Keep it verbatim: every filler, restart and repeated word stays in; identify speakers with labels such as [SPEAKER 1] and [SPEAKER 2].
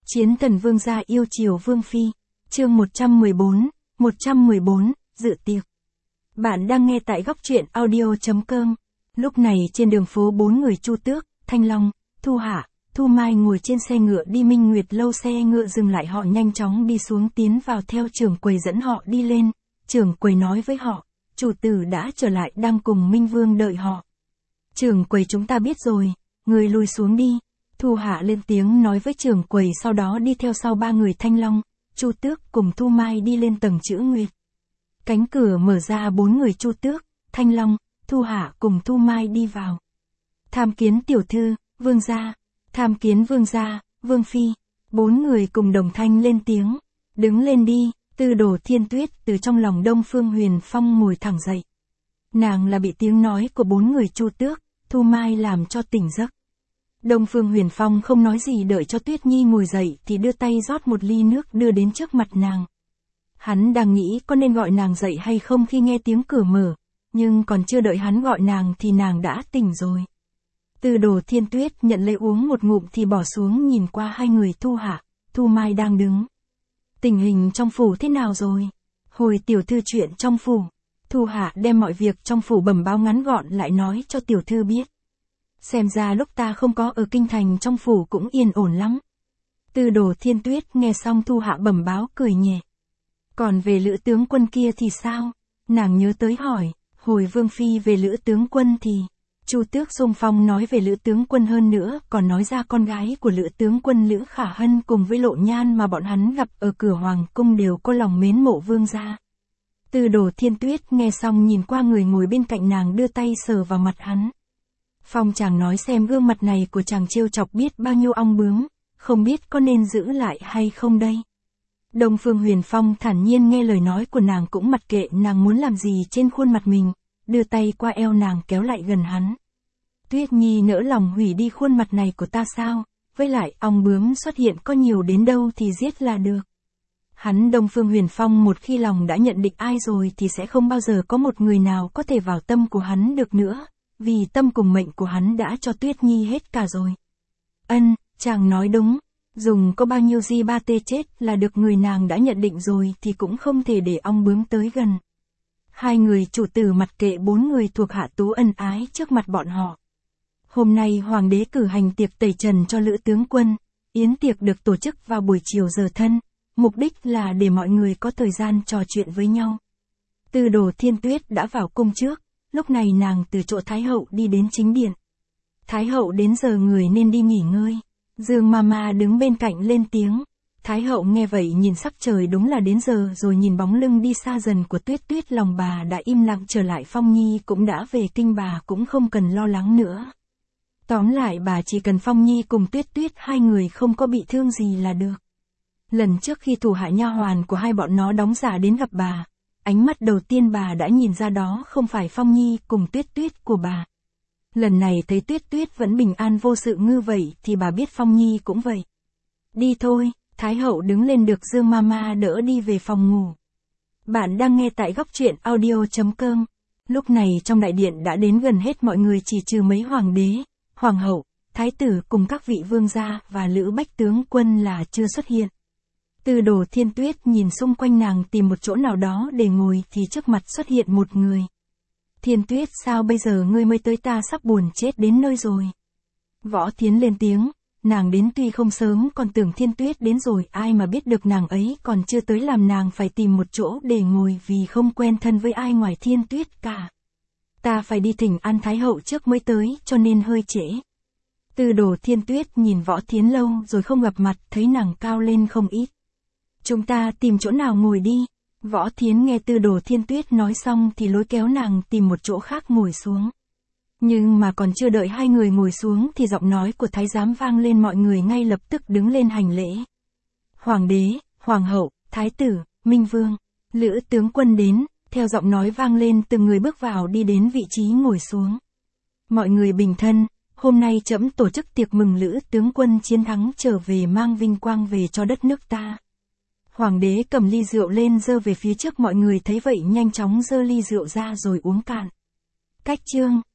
[SPEAKER 1] Chiến thần vương gia yêu chiều vương phi. Chương một trăm mười bốn, một trăm mười bốn, dự tiệc. Bạn đang nghe tại góc truyện audio chấm com. Lúc này trên đường phố bốn người Chu Tước, Thanh Long, Thu Hạ, Thu Mai ngồi trên xe ngựa đi Minh Nguyệt lâu, xe ngựa dừng lại, họ nhanh chóng đi xuống tiến vào theo trưởng quầy dẫn họ đi lên. Trưởng quầy nói với họ, chủ tử đã trở lại, đang cùng Minh Vương đợi họ. Trưởng quầy, chúng ta biết rồi, người lùi xuống đi. Thu Hạ lên tiếng nói với trưởng quầy, sau đó đi theo sau ba người Thanh Long, Chu Tước cùng Thu Mai đi lên tầng chữ Nguyệt. Cánh cửa mở ra, bốn người Chu Tước, Thanh Long, Thu Hạ cùng Thu Mai đi vào. Tham kiến tiểu thư, vương gia. Tham kiến vương gia, vương phi. Bốn người cùng đồng thanh lên tiếng. Đứng lên đi. Tư Đồ Thiên Tuyết từ trong lòng Đông Phương Huyền Phong ngồi thẳng dậy. Nàng là bị tiếng nói của bốn người Chu Tước, Thu Mai làm cho tỉnh giấc. Đông Phương Huyền Phong không nói gì, đợi cho Tuyết Nhi ngồi dậy thì đưa tay rót một ly nước đưa đến trước mặt nàng. Hắn đang nghĩ có nên gọi nàng dậy hay không khi nghe tiếng cửa mở, nhưng còn chưa đợi hắn gọi nàng thì nàng đã tỉnh rồi. Tư Đồ Thiên Tuyết nhận lấy uống một ngụm thì bỏ xuống, nhìn qua hai người Thu Hạ, Thu Mai đang đứng. Tình hình trong phủ thế nào rồi? Hồi tiểu thư chuyện trong phủ. Thu Hạ đem mọi việc trong phủ bẩm báo ngắn gọn lại nói cho tiểu thư biết. Xem ra lúc ta không có ở kinh thành trong phủ cũng yên ổn lắm. Tư Đồ Thiên Tuyết nghe xong Thu Hạ bẩm báo cười nhẹ. Còn về Lữ tướng quân kia thì sao? Nàng nhớ tới hỏi, hồi vương phi về Lữ tướng quân thì... Chu Tước xung phong nói về Lữ tướng quân, hơn nữa còn nói ra con gái của Lữ tướng quân Lữ Khả Hân cùng với Lộ Nhan mà bọn hắn gặp ở cửa hoàng cung đều có lòng mến mộ vương gia. Tư Đồ Thiên Tuyết nghe xong nhìn qua người ngồi bên cạnh nàng, đưa tay sờ vào mặt hắn. Phong chàng nói xem gương mặt này của chàng trêu chọc biết bao nhiêu ong bướm, không biết có nên giữ lại hay không đây. Đông Phương Huyền Phong thản nhiên nghe lời nói của nàng, cũng mặc kệ nàng muốn làm gì trên khuôn mặt mình, đưa tay qua eo nàng kéo lại gần hắn. Tuyết Nhi nỡ lòng hủy đi khuôn mặt này của ta sao? Với lại ong bướm xuất hiện có nhiều đến đâu thì giết là được. Hắn Đông Phương Huyền Phong một khi lòng đã nhận định ai rồi thì sẽ không bao giờ có một người nào có thể vào tâm của hắn được nữa, vì tâm cùng mệnh của hắn đã cho Tuyết Nhi hết cả rồi. Ân, chàng nói đúng, dùng có bao nhiêu di ba tê chết là được, người nàng đã nhận định rồi thì cũng không thể để ong bướm tới gần. Hai người chủ tử mặc kệ bốn người thuộc hạ tú ân ái trước mặt bọn họ. Hôm nay hoàng đế cử hành tiệc tẩy trần cho Lữ tướng quân, yến tiệc được tổ chức vào buổi chiều giờ thân, mục đích là để mọi người có thời gian trò chuyện với nhau. Tư Đồ Thiên Tuyết đã vào cung trước, lúc này nàng từ chỗ Thái hậu đi đến chính điện. Thái hậu đến giờ người nên đi nghỉ ngơi. Dương Mama đứng bên cạnh lên tiếng. Thái hậu nghe vậy nhìn sắc trời, đúng là đến giờ rồi, nhìn bóng lưng đi xa dần của Tuyết Tuyết, lòng bà đã im lặng trở lại. Phong Nhi cũng đã về kinh, bà cũng không cần lo lắng nữa. Tóm lại bà chỉ cần Phong Nhi cùng Tuyết Tuyết hai người không có bị thương gì là được. Lần trước khi thủ hạ nha hoàn của hai bọn nó đóng giả đến gặp bà, ánh mắt đầu tiên bà đã nhìn ra đó không phải Phong Nhi cùng Tuyết Tuyết của bà. Lần này thấy Tuyết Tuyết vẫn bình an vô sự ngư vậy thì bà biết Phong Nhi cũng vậy. Đi thôi. Thái hậu đứng lên được Dương Mama đỡ đi về phòng ngủ. Bạn đang nghe tại góc truyện audio chấm com. Lúc này trong đại điện đã đến gần hết mọi người, chỉ trừ mấy hoàng đế, hoàng hậu, thái tử cùng các vị vương gia và Lữ Bách tướng quân là chưa xuất hiện. Tư Đồ Thiên Tuyết nhìn xung quanh, nàng tìm một chỗ nào đó để ngồi thì trước mặt xuất hiện một người. Thiên Tuyết, sao bây giờ ngươi mới tới, ta sắp buồn chết đến nơi rồi. Võ Thiến lên tiếng. Nàng đến tuy không sớm, còn tưởng Thiên Tuyết đến rồi, ai mà biết được nàng ấy còn chưa tới, làm nàng phải tìm một chỗ để ngồi vì không quen thân với ai ngoài Thiên Tuyết cả. Ta phải đi thỉnh an Thái hậu trước mới tới, cho nên hơi trễ. Tư Đồ Thiên Tuyết nhìn Võ Thiến lâu rồi không gặp mặt, thấy nàng cao lên không ít. Chúng ta tìm chỗ nào ngồi đi. Võ Thiến nghe Tư Đồ Thiên Tuyết nói xong thì lối kéo nàng tìm một chỗ khác ngồi xuống. Nhưng mà còn chưa đợi hai người ngồi xuống thì giọng nói của thái giám vang lên, mọi người ngay lập tức đứng lên hành lễ. Hoàng đế, hoàng hậu, thái tử, Minh Vương, Lữ tướng quân đến, theo giọng nói vang lên từng người bước vào đi đến vị trí ngồi xuống. Mọi người bình thân, hôm nay trẫm tổ chức tiệc mừng Lữ tướng quân chiến thắng trở về, mang vinh quang về cho đất nước ta. Hoàng đế cầm ly rượu lên giơ về phía trước, mọi người thấy vậy nhanh chóng giơ ly rượu ra rồi uống cạn. Cách chương.